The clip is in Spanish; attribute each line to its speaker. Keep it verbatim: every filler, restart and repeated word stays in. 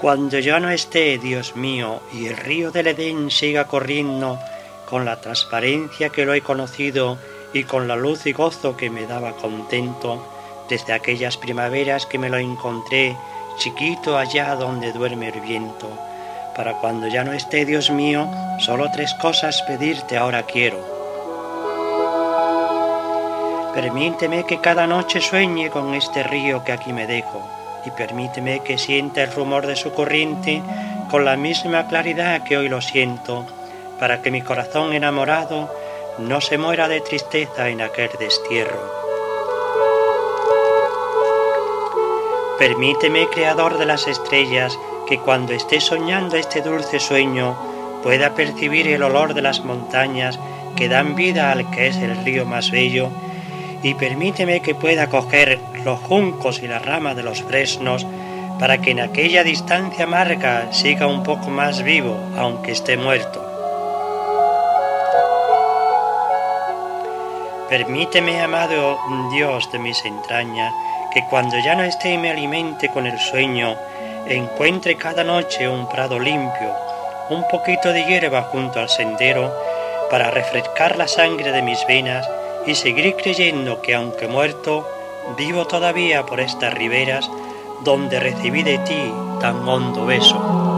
Speaker 1: Cuando ya no esté, Dios mío, y el río del Edén siga corriendo con la transparencia que lo he conocido y con la luz y gozo que me daba contento, desde aquellas primaveras que me lo encontré chiquito allá donde duerme el viento. Para cuando ya no esté, Dios mío, solo tres cosas pedirte ahora quiero. Permíteme que cada noche sueñe con este río que aquí me dejo, y permíteme que sienta el rumor de su corriente con la misma claridad que hoy lo siento, para que mi corazón enamorado no se muera de tristeza en aquel destierro. Permíteme, Creador de las estrellas, que cuando esté soñando este dulce sueño pueda percibir el olor de las montañas que dan vida al que es el río más bello, y permíteme que pueda coger los juncos y las ramas de los fresnos para que en aquella distancia amarga siga un poco más vivo, aunque esté muerto. Permíteme, amado Dios de mis entrañas, que cuando ya no esté y me alimente con el sueño, encuentre cada noche un prado limpio, un poquito de hierba junto al sendero, para refrescar la sangre de mis venas y seguir creyendo que aunque muerto, vivo todavía por estas riberas donde recibí de ti tan hondo beso.